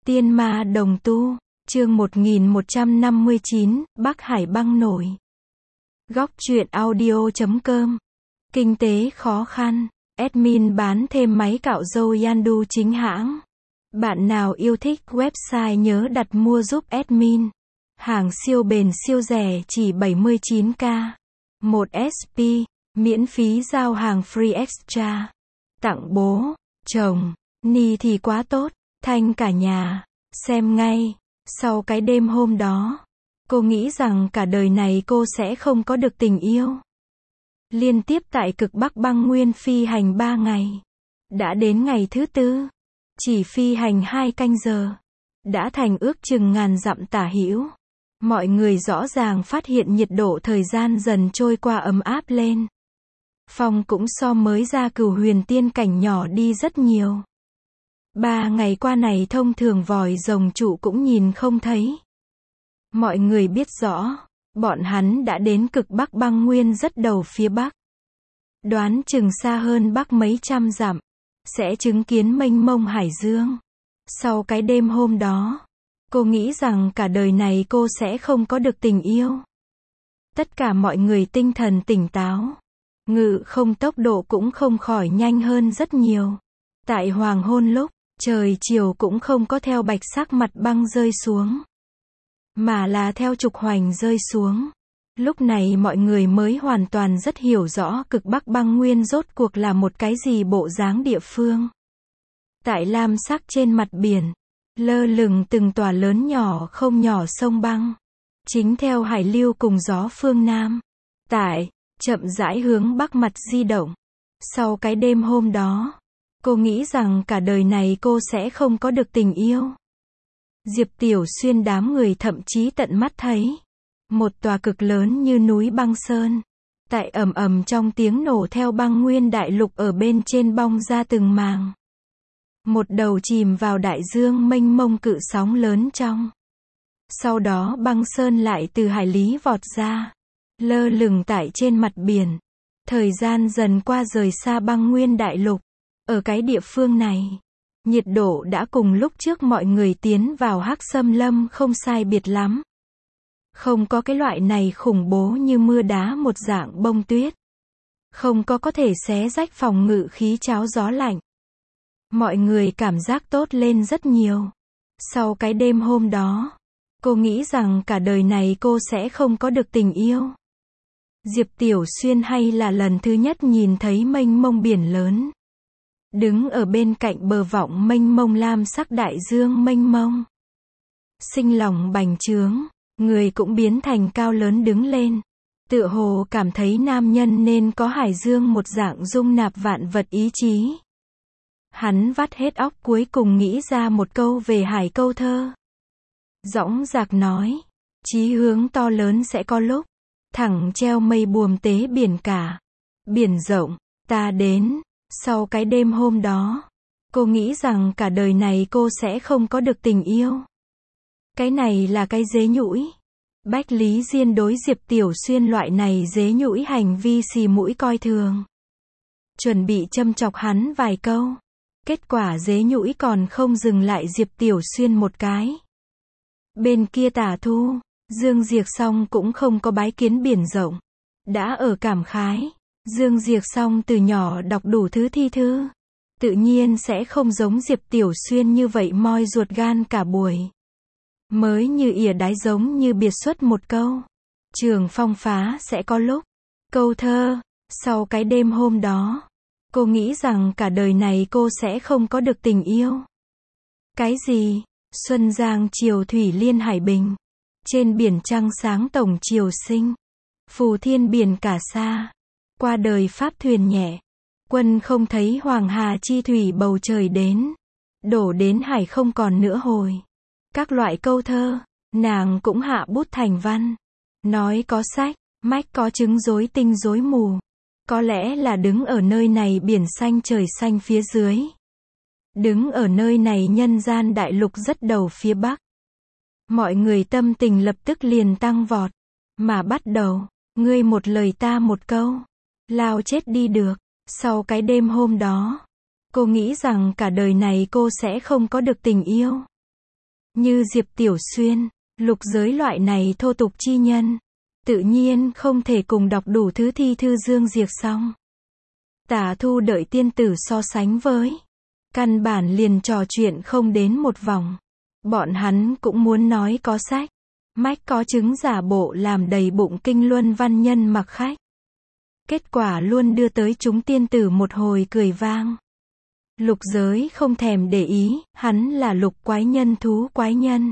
Tiên ma đồng tu, chương 1159, Bắc Hải băng nổi. Góc truyện audio.com. Kinh tế khó khăn. Admin bán thêm máy cạo râu Yandu chính hãng. Bạn nào yêu thích website nhớ đặt mua giúp admin. Hàng siêu bền siêu rẻ chỉ 79k. 1 SP, miễn phí giao hàng free extra. Tặng bố, chồng, Ni thì quá tốt, thanh cả nhà. Xem ngay. Sau cái đêm hôm đó, cô nghĩ rằng cả đời này cô sẽ không có được tình yêu. Liên tiếp tại cực Bắc băng nguyên phi hành 3 ngày. Đã đến ngày thứ 4. Chỉ phi hành 2 canh giờ. Đã thành ước chừng ngàn dặm tả hữu. Mọi người rõ ràng phát hiện nhiệt độ thời gian dần trôi qua ấm áp lên. Phong cũng so mới ra Cửu Huyền tiên cảnh nhỏ đi rất nhiều. 3 ngày qua này thông thường vòi rồng trụ cũng nhìn không thấy. Mọi người biết rõ, bọn hắn đã đến cực Bắc băng nguyên rất đầu phía Bắc. Đoán chừng xa hơn Bắc mấy trăm dặm, sẽ chứng kiến mênh mông hải dương. Sau cái đêm hôm đó, cô nghĩ rằng cả đời này cô sẽ không có được tình yêu. Tất cả mọi người tinh thần tỉnh táo. Ngự không tốc độ cũng không khỏi nhanh hơn rất nhiều. Tại hoàng hôn lúc, trời chiều cũng không có theo bạch sắc mặt băng rơi xuống, mà là theo trục hoành rơi xuống. Lúc này mọi người mới hoàn toàn rất hiểu rõ cực Bắc băng nguyên rốt cuộc là một cái gì bộ dáng địa phương. Tại lam sắc trên mặt biển, lơ lửng từng tòa lớn nhỏ không nhỏ sông băng, chính theo hải lưu cùng gió phương Nam. Tại, chậm rãi hướng Bắc mặt di động. Sau cái đêm hôm đó, cô nghĩ rằng cả đời này cô sẽ không có được tình yêu. Diệp Tiểu Xuyên đám người thậm chí tận mắt thấy một tòa cực lớn như núi băng sơn. Tại ầm ầm trong tiếng nổ theo băng nguyên đại lục ở bên trên bong ra từng màng. Một đầu chìm vào đại dương mênh mông cự sóng lớn trong. Sau đó băng sơn lại từ hải lý vọt ra, lơ lửng tại trên mặt biển. Thời gian dần qua rời xa băng nguyên đại lục. Ở cái địa phương này, nhiệt độ đã cùng lúc trước mọi người tiến vào Hắc Xâm Lâm không sai biệt lắm. Không có cái loại này khủng bố như mưa đá một dạng bông tuyết. Không có thể xé rách phòng ngự khí cháo gió lạnh. Mọi người cảm giác tốt lên rất nhiều. Sau cái đêm hôm đó, cô nghĩ rằng cả đời này cô sẽ không có được tình yêu. Diệp Tiểu Xuyên hay là lần thứ nhất nhìn thấy mênh mông biển lớn. Đứng ở bên cạnh bờ vọng mênh mông lam sắc đại dương mênh mông. Sinh lòng bành trướng, người cũng biến thành cao lớn đứng lên. Tựa hồ cảm thấy nam nhân nên có hải dương một dạng dung nạp vạn vật ý chí. Hắn vắt hết óc cuối cùng nghĩ ra một câu về hải câu thơ. Dõng dạc nói, chí hướng to lớn sẽ có lúc, thẳng treo mây buồm tế biển cả. Biển rộng, ta đến. Sau cái đêm hôm đó, cô nghĩ rằng cả đời này cô sẽ không có được tình yêu. Cái này là cái dế nhũi. Bách Lý Diên đối Diệp Tiểu Xuyên loại này dế nhũi hành vi xì mũi coi thường. Chuẩn bị châm chọc hắn vài câu. Kết quả dế nhũi còn không dừng lại Diệp Tiểu Xuyên một cái. Bên kia Tả Thu, Dương Diệc Song cũng không có bái kiến biển rộng. Đã ở cảm khái. Dương Diệc Song từ nhỏ đọc đủ thứ thi thư. Tự nhiên sẽ không giống Diệp Tiểu Xuyên như vậy moi ruột gan cả buổi. Mới như ỉa đái giống như biệt xuất một câu. Trường phong phá sẽ có lúc. Câu thơ. Sau cái đêm hôm đó, cô nghĩ rằng cả đời này cô sẽ không có được tình yêu. Cái gì? Xuân giang chiều thủy liên hải bình. Trên biển trăng sáng tổng chiều sinh. Phù thiên biển cả xa. Qua đời pháp thuyền nhẹ. Quân không thấy hoàng hà chi thủy bầu trời đến. Đổ đến hải không còn nữa hồi. Các loại câu thơ, nàng cũng hạ bút thành văn. Nói có sách, mách có chứng rối tinh rối mù. Có lẽ là đứng ở nơi này biển xanh trời xanh phía dưới. Đứng ở nơi này nhân gian đại lục rất đầu phía Bắc. Mọi người tâm tình lập tức liền tăng vọt. Mà bắt đầu, ngươi một lời ta một câu. Lao chết đi được. Sau cái đêm hôm đó, cô nghĩ rằng cả đời này cô sẽ không có được tình yêu. Như Diệp Tiểu Xuyên, Lục Giới loại này thô tục chi nhân, tự nhiên không thể cùng đọc đủ thứ thi thư Dương Diệc xong. Tả Thu đợi tiên tử so sánh với. Căn bản liền trò chuyện không đến một vòng. Bọn hắn cũng muốn nói có sách. Mách có chứng giả bộ làm đầy bụng kinh luân văn nhân mặc khách. Kết quả luôn đưa tới chúng tiên tử một hồi cười vang. Lục Giới không thèm để ý, hắn là lục quái nhân thú quái nhân.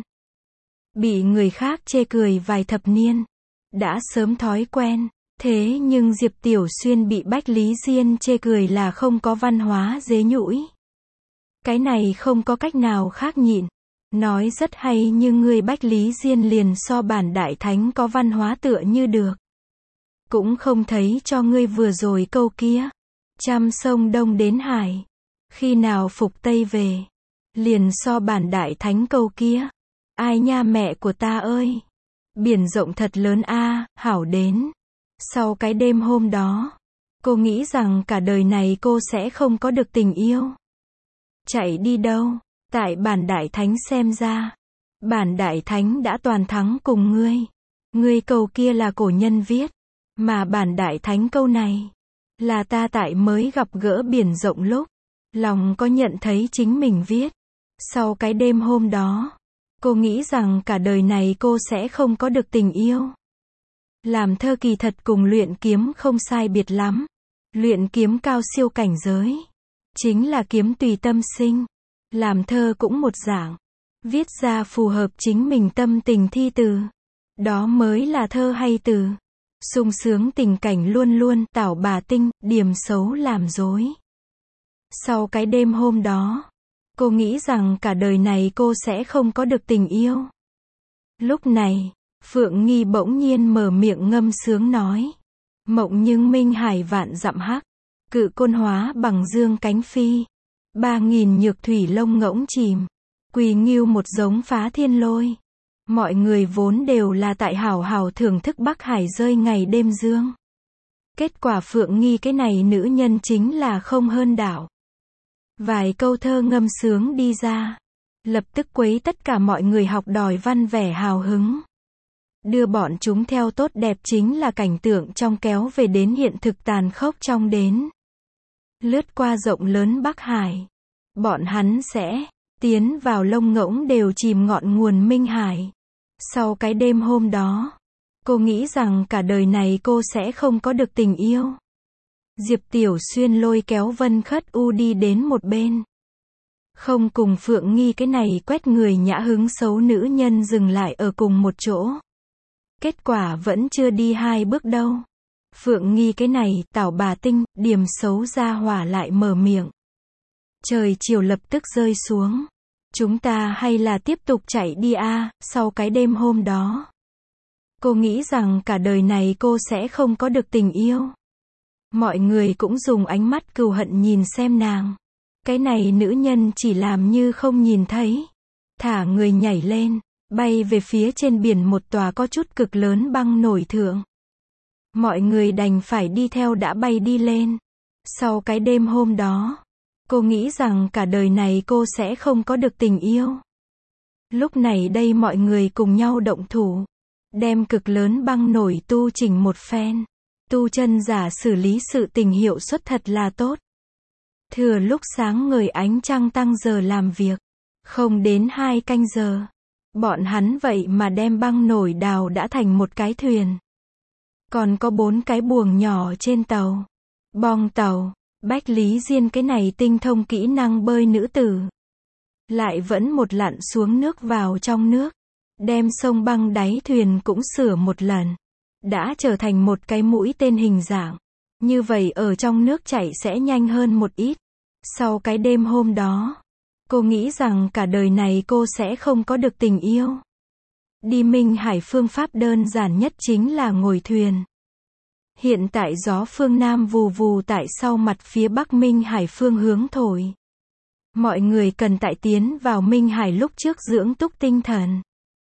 Bị người khác chê cười vài thập niên. Đã sớm thói quen. Thế nhưng Diệp Tiểu Xuyên bị Bách Lý Diên chê cười là không có văn hóa dế nhũi. Cái này không có cách nào khác nhịn. Nói rất hay nhưng người Bách Lý Diên liền so bản đại thánh có văn hóa tựa như được. Cũng không thấy cho ngươi vừa rồi câu kia. Trăm sông Đông đến Hải. Khi nào phục Tây về. Liền so bản đại thánh câu kia. Ai nha mẹ của ta ơi. Biển rộng thật lớn a, hảo đến. Sau cái đêm hôm đó, cô nghĩ rằng cả đời này cô sẽ không có được tình yêu. Chạy đi đâu? Tại bản đại thánh xem ra. Bản đại thánh đã toàn thắng cùng ngươi. Ngươi câu kia là cổ nhân viết. Mà bản đại thánh câu này là ta tại mới gặp gỡ biển rộng lúc. Lòng có nhận thấy chính mình viết. Sau cái đêm hôm đó, cô nghĩ rằng cả đời này cô sẽ không có được tình yêu. Làm thơ kỳ thật cùng luyện kiếm không sai biệt lắm. Luyện kiếm cao siêu cảnh giới. Chính là kiếm tùy tâm sinh. Làm thơ cũng một dạng. Viết ra phù hợp chính mình tâm tình thi từ. Đó mới là thơ hay từ. Sung sướng tình cảnh luôn luôn tảo bà tinh, điểm xấu làm dối. Sau cái đêm hôm đó, cô nghĩ rằng cả đời này cô sẽ không có được tình yêu. Lúc này, Phượng Nghi bỗng nhiên mở miệng ngâm sướng nói. Mộng nhưng minh hải vạn dặm hắc. Cự côn hóa bằng dương cánh phi. 3000 nhược thủy lông ngỗng chìm. Quỳ nghiêu một giống phá thiên lôi. Mọi người vốn đều là tại hảo hảo thưởng thức Bắc Hải rơi ngày đêm dương. Kết quả Phượng Nghi cái này nữ nhân chính là không hơn đảo. Vài câu thơ ngâm sướng đi ra. Lập tức quấy tất cả mọi người học đòi văn vẻ hào hứng. Đưa bọn chúng theo tốt đẹp chính là cảnh tượng trong kéo về đến hiện thực tàn khốc trong đến. Lướt qua rộng lớn Bắc Hải. Bọn hắn sẽ tiến vào lông ngỗng đều chìm ngọn nguồn Minh Hải. Sau cái đêm hôm đó, cô nghĩ rằng cả đời này cô sẽ không có được tình yêu. Diệp Tiểu Xuyên lôi kéo Vân Khất U đi đến một bên. Không cùng Phượng Nghi cái này quét người nhã hứng xấu nữ nhân dừng lại ở cùng một chỗ. Kết quả vẫn chưa đi hai bước đâu. Phượng Nghi cái này tảo bà tinh, điểm xấu ra hỏa lại mở miệng. Trời chiều lập tức rơi xuống. Chúng ta hay là tiếp tục chạy đi a, sau cái đêm hôm đó. Cô nghĩ rằng cả đời này cô sẽ không có được tình yêu. Mọi người cũng dùng ánh mắt cừu hận nhìn xem nàng. Cái này nữ nhân chỉ làm như không nhìn thấy. Thả người nhảy lên, bay về phía trên biển một tòa có chút cực lớn băng nổi thượng. Mọi người đành phải đi theo đã bay đi lên. Sau cái đêm hôm đó, cô nghĩ rằng cả đời này cô sẽ không có được tình yêu. Lúc này đây mọi người cùng nhau động thủ. Đem cực lớn băng nổi tu chỉnh một phen. Tu chân giả xử lý sự tình hiệu suất thật là tốt. Thừa lúc sáng ngời ánh trăng tăng giờ làm việc. Không đến 2 canh giờ. Bọn hắn vậy mà đem băng nổi đào đã thành một cái thuyền. Còn có 4 cái buồng nhỏ trên tàu. Bong tàu. Bách Lý Diên cái này tinh thông kỹ năng bơi nữ tử. Lại vẫn một lặn xuống nước vào trong nước. Đem sông băng đáy thuyền cũng sửa một lần. Đã trở thành một cái mũi tên hình dạng. Như vậy ở trong nước chảy sẽ nhanh hơn một ít. Sau cái đêm hôm đó, cô nghĩ rằng cả đời này cô sẽ không có được tình yêu. Đi Minh Hải phương pháp đơn giản nhất chính là ngồi thuyền. Hiện tại gió phương Nam vù vù tại sau mặt phía Bắc Minh Hải phương hướng thổi. Mọi người cần tại tiến vào Minh Hải lúc trước dưỡng túc tinh thần.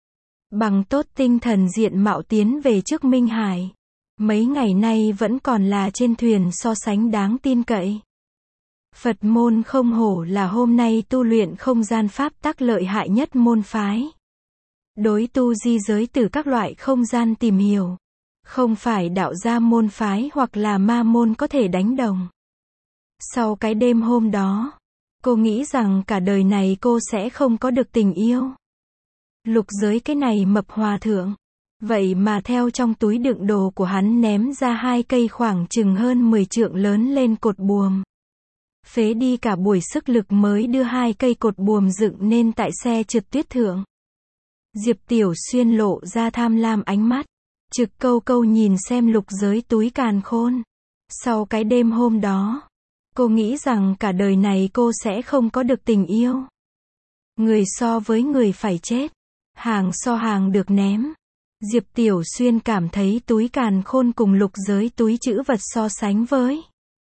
Bằng tốt tinh thần diện mạo tiến về trước Minh Hải. Mấy ngày nay vẫn còn là trên thuyền so sánh đáng tin cậy. Phật môn không hổ là hôm nay tu luyện không gian pháp tắc lợi hại nhất môn phái. Đối tu di giới từ các loại không gian tìm hiểu. Không phải đạo gia môn phái hoặc là ma môn có thể đánh đồng. Sau cái đêm hôm đó, cô nghĩ rằng cả đời này cô sẽ không có được tình yêu. Lục giới cái này mập hòa thượng. Vậy mà theo trong túi đựng đồ của hắn ném ra 2 cây khoảng chừng hơn 10 trượng lớn lên cột buồm. Phế đi cả buổi sức lực mới đưa 2 cây cột buồm dựng nên tại xe trượt tuyết thượng. Diệp Tiểu Xuyên lộ ra tham lam ánh mắt. Trực câu câu nhìn xem lục giới túi càn khôn. Sau cái đêm hôm đó, cô nghĩ rằng cả đời này cô sẽ không có được tình yêu. Người so với người phải chết. Hàng so hàng được ném. Diệp Tiểu Xuyên cảm thấy túi càn khôn cùng lục giới túi trữ vật so sánh với.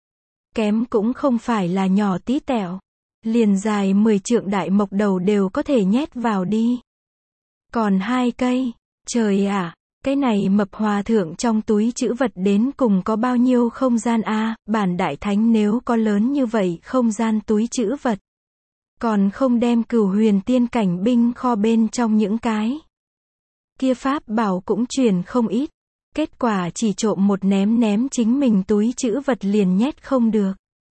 Kém cũng không phải là nhỏ tí tẹo. Liền dài 10 trượng đại mộc đầu đều có thể nhét vào đi. Còn 2 cây, trời ạ, cái này mập hòa thượng trong túi trữ vật đến cùng có bao nhiêu không gian a? Bản đại thánh nếu có lớn như vậy không gian túi trữ vật. Còn không đem Cửu Huyền tiên cảnh binh kho bên trong những cái kia pháp bảo cũng chuyển không ít. Kết quả chỉ trộm một ném chính mình túi trữ vật liền nhét không được.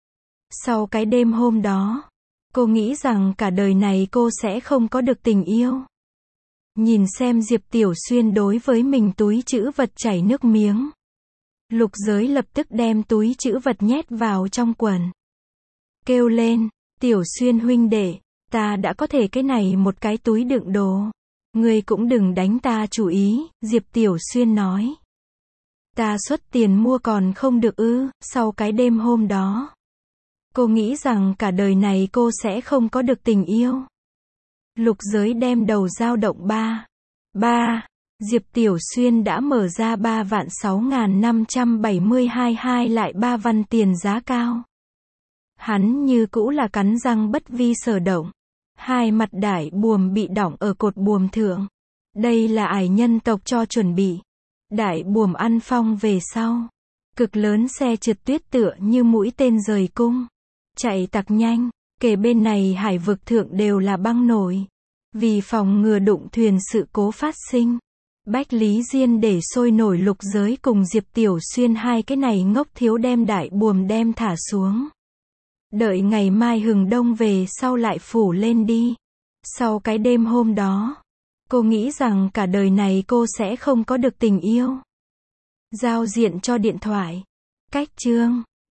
Sau cái đêm hôm đó, cô nghĩ rằng cả đời này cô sẽ không có được tình yêu. Nhìn xem Diệp Tiểu Xuyên đối với mình túi trữ vật chảy nước miếng. Lục giới lập tức đem túi trữ vật nhét vào trong quần. Kêu lên, Tiểu Xuyên huynh đệ, ta đã có thể cái này một cái túi đựng đồ. Ngươi cũng đừng đánh ta chủ ý, Diệp Tiểu Xuyên nói. Ta xuất tiền mua còn không được ư? Sau cái đêm hôm đó, cô nghĩ rằng cả đời này cô sẽ không có được tình yêu. Lục giới đem đầu dao động 3. Diệp Tiểu Xuyên đã mở ra 3.6572 lại 3 văn tiền giá cao. Hắn như cũ là cắn răng bất vi sở động. 2 mặt đại buồm bị đỏng ở cột buồm thượng. Đây là ải nhân tộc cho chuẩn bị. Đại buồm ăn phong về sau. Cực lớn xe trượt tuyết tựa như mũi tên rời cung. Chạy tặc nhanh. Kể bên này hải vực thượng đều là băng nổi. Vì phòng ngừa đụng thuyền sự cố phát sinh. Bách Lý Diên để sôi nổi lục giới cùng Diệp Tiểu Xuyên 2 cái này ngốc thiếu đem đại buồm đem thả xuống. Đợi ngày mai hừng đông về sau lại phủ lên đi. Sau cái đêm hôm đó, cô nghĩ rằng cả đời này cô sẽ không có được tình yêu. Giao diện cho điện thoại. Cách chương